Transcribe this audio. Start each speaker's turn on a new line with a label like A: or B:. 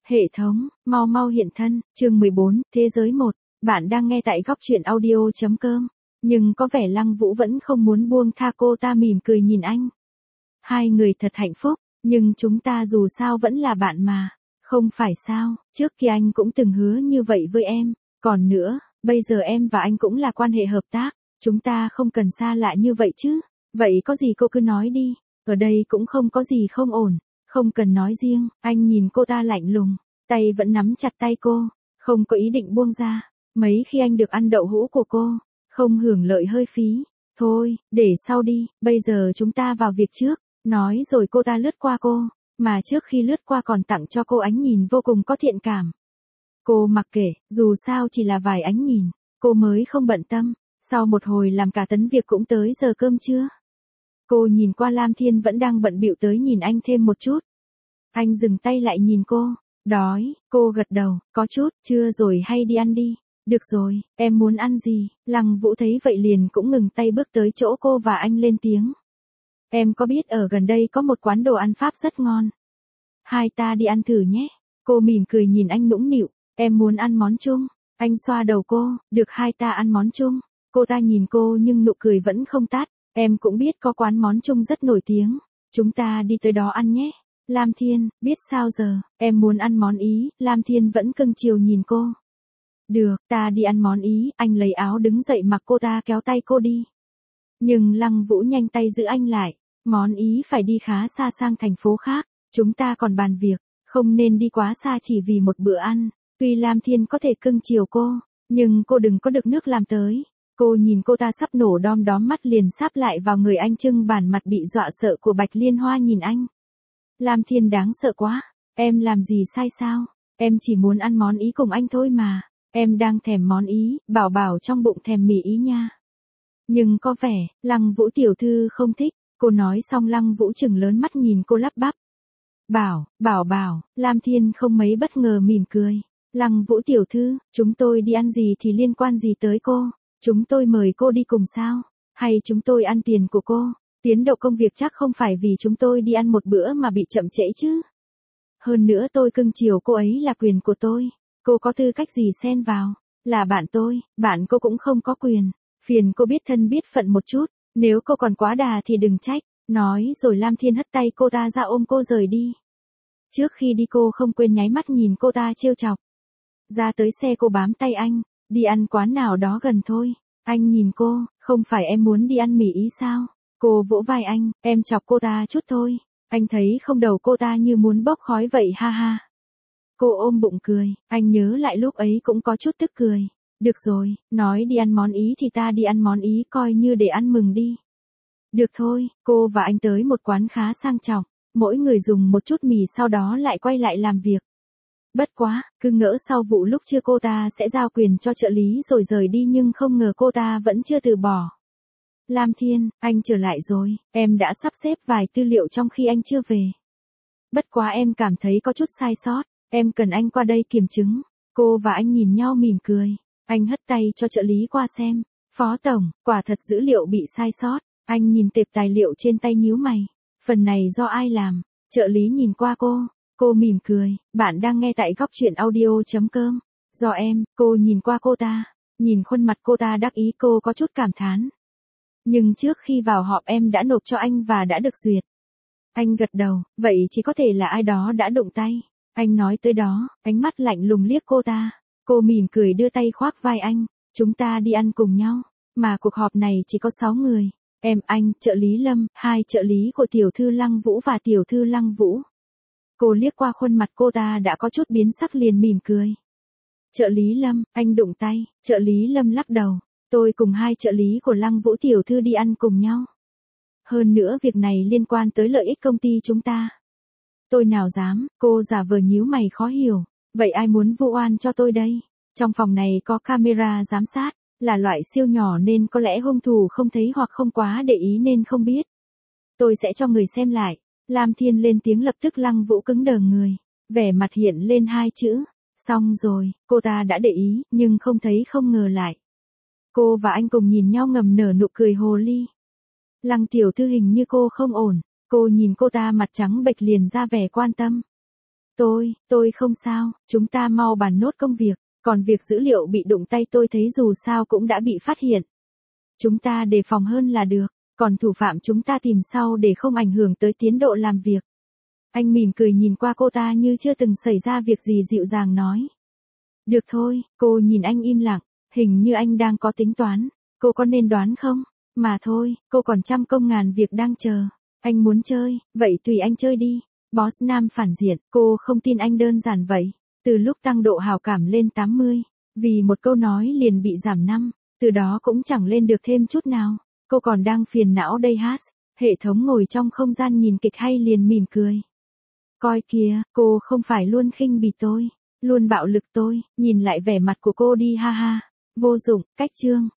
A: Hệ thống, mau mau hiện thân, chương 14, thế giới 1. Bạn đang nghe tại góc truyện audio.com. Nhưng có vẻ Lăng Vũ vẫn không muốn buông tha cô ta mỉm cười nhìn anh. Hai người thật hạnh phúc, nhưng chúng ta dù sao vẫn là bạn mà. Không phải sao, trước kia anh cũng từng hứa như vậy với em. Còn nữa, bây giờ em và anh cũng là quan hệ hợp tác. Chúng ta không cần xa lạ như vậy chứ. Vậy có gì cô cứ nói đi. Ở đây cũng không có gì không ổn. Không cần nói riêng, anh nhìn cô ta lạnh lùng, tay vẫn nắm chặt tay cô, không có ý định buông ra. Mấy khi anh được ăn đậu hũ của cô, không hưởng lợi hơi phí. Thôi, để sau đi, bây giờ chúng ta vào việc trước. Nói rồi cô ta lướt qua cô, mà trước khi lướt qua còn tặng cho cô ánh nhìn vô cùng có thiện cảm. Cô mặc kệ, dù sao chỉ là vài ánh nhìn, cô mới không bận tâm. Sau một hồi làm cả tấn việc cũng tới giờ cơm trưa. Cô nhìn qua Lam Thiên vẫn đang bận bịu tới nhìn anh thêm một chút. Anh dừng tay lại nhìn cô. Đói, cô gật đầu, có chút, chưa rồi hay đi ăn đi. Được rồi, em muốn ăn gì? Lăng Vũ thấy vậy liền cũng ngừng tay bước tới chỗ cô và anh lên tiếng. Em có biết ở gần đây có một quán đồ ăn Pháp rất ngon. Hai ta đi ăn thử nhé. Cô mỉm cười nhìn anh nũng nịu. Em muốn ăn món chung. Anh xoa đầu cô, được hai ta ăn món chung. Cô ta nhìn cô nhưng nụ cười vẫn không tắt. Em cũng biết có quán món chung rất nổi tiếng. Chúng ta đi tới đó ăn nhé. Lam Thiên, biết sao giờ, em muốn ăn món Ý. Lam Thiên vẫn cưng chiều nhìn cô. Được, ta đi ăn món Ý. Anh lấy áo đứng dậy mặc cô ta kéo tay cô đi. Nhưng Lăng Vũ nhanh tay giữ anh lại. Món Ý phải đi khá xa sang thành phố khác. Chúng ta còn bàn việc, không nên đi quá xa chỉ vì một bữa ăn. Tuy Lam Thiên có thể cưng chiều cô, nhưng cô đừng có được nước làm tới. Cô nhìn cô ta sắp nổ đom đóm mắt liền sáp lại vào người anh trưng bản mặt bị dọa sợ của Bạch Liên Hoa nhìn anh. Lam Thiên đáng sợ quá, em làm gì sai sao? Em chỉ muốn ăn món Ý cùng anh thôi mà. Em đang thèm món Ý, bảo bảo trong bụng thèm mì Ý nha. Nhưng có vẻ, Lăng Vũ tiểu thư không thích. Cô nói xong Lăng Vũ chừng lớn mắt nhìn cô lắp bắp. Bảo, Lam Thiên không mấy bất ngờ mỉm cười. Lăng Vũ tiểu thư, chúng tôi đi ăn gì thì liên quan gì tới cô? Chúng tôi mời cô đi cùng sao? Hay chúng tôi ăn tiền của cô? Tiến độ công việc chắc không phải vì chúng tôi đi ăn một bữa mà bị chậm trễ chứ? Hơn nữa tôi cưng chiều cô ấy là quyền của tôi. Cô có tư cách gì xen vào? Là bạn tôi, bạn cô cũng không có quyền. Phiền cô biết thân biết phận một chút. Nếu cô còn quá đà thì đừng trách. Nói rồi Lam Thiên hất tay cô ta ra ôm cô rời đi. Trước khi đi cô không quên nháy mắt nhìn cô ta trêu chọc. Ra tới xe cô bám tay anh. Đi ăn quán nào đó gần thôi. Anh nhìn cô, không phải em muốn đi ăn mì Ý sao? Cô vỗ vai anh, em chọc cô ta chút thôi. Anh thấy không đầu cô ta như muốn bốc khói vậy ha ha. Cô ôm bụng cười, anh nhớ lại lúc ấy cũng có chút tức cười. Được rồi, nói đi ăn món Ý thì ta đi ăn món Ý coi như để ăn mừng đi. Được thôi, cô và anh tới một quán khá sang trọng. Mỗi người dùng một chút mì sau đó lại quay lại làm việc. Bất quá, cứ ngỡ sau vụ lúc trưa cô ta sẽ giao quyền cho trợ lý rồi rời đi nhưng không ngờ cô ta vẫn chưa từ bỏ. Lam Thiên, anh trở lại rồi, em đã sắp xếp vài tư liệu trong khi anh chưa về. Bất quá em cảm thấy có chút sai sót, em cần anh qua đây kiểm chứng. Cô và anh nhìn nhau mỉm cười, anh hất tay cho trợ lý qua xem. Phó tổng, quả thật dữ liệu bị sai sót, anh nhìn tệp tài liệu trên tay nhíu mày. Phần này do ai làm? Trợ lý nhìn qua cô mỉm cười, bạn đang nghe tại góc truyện audio.com. Do em, cô nhìn qua cô ta, nhìn khuôn mặt cô ta đắc ý cô có chút cảm thán. Nhưng trước khi vào họp em đã nộp cho anh và đã được duyệt. Anh gật đầu, vậy chỉ có thể là ai đó đã đụng tay. Anh nói tới đó, ánh mắt lạnh lùng liếc cô ta. Cô mỉm cười đưa tay khoác vai anh, chúng ta đi ăn cùng nhau. Mà cuộc họp này chỉ có 6 người. Em, anh, trợ lý Lâm, 2 trợ lý của tiểu thư Lăng Vũ và tiểu thư Lăng Vũ. Cô liếc qua khuôn mặt cô ta đã có chút biến sắc liền mỉm cười. Trợ lý Lâm, anh đụng tay. Trợ lý Lâm lắc đầu. Tôi cùng 2 trợ lý của Lăng Vũ tiểu thư đi ăn cùng nhau. Hơn nữa việc này liên quan tới lợi ích công ty chúng ta. Tôi nào dám, cô giả vờ nhíu mày khó hiểu. Vậy ai muốn vu oan cho tôi đây? Trong phòng này có camera giám sát, là loại siêu nhỏ nên có lẽ hung thủ không thấy hoặc không quá để ý nên không biết. Tôi sẽ cho người xem lại. Lam Thiên lên tiếng lập tức Lăng Vũ cứng đờ người. Vẻ mặt hiện lên 2 chữ. Xong rồi, cô ta đã để ý, nhưng không thấy không ngờ lại. Cô và anh cùng nhìn nhau ngầm nở nụ cười hồ ly. Lăng tiểu thư hình như cô không ổn. Cô nhìn cô ta mặt trắng bệch liền ra vẻ quan tâm. Tôi không sao, chúng ta mau bàn nốt công việc, còn việc dữ liệu bị đụng tay tôi thấy dù sao cũng đã bị phát hiện. Chúng ta đề phòng hơn là được, còn thủ phạm chúng ta tìm sau để không ảnh hưởng tới tiến độ làm việc. Anh mỉm cười nhìn qua cô ta như chưa từng xảy ra việc gì dịu dàng nói. Được thôi, cô nhìn anh im lặng, hình như anh đang có tính toán, cô có nên đoán không? Mà thôi, cô còn trăm công ngàn việc đang chờ. Anh muốn chơi, vậy tùy anh chơi đi. Boss Nam phản diện, cô không tin anh đơn giản vậy. Từ lúc tăng độ hào cảm lên 80, vì một câu nói liền bị giảm 5, từ đó cũng chẳng lên được thêm chút nào. Cô còn đang phiền não đây hát. Hệ thống ngồi trong không gian nhìn kịch hay liền mỉm cười. Coi kìa, cô không phải luôn khinh bỉ tôi, luôn bạo lực tôi, nhìn lại vẻ mặt của cô đi ha ha. Vô dụng, cách chương.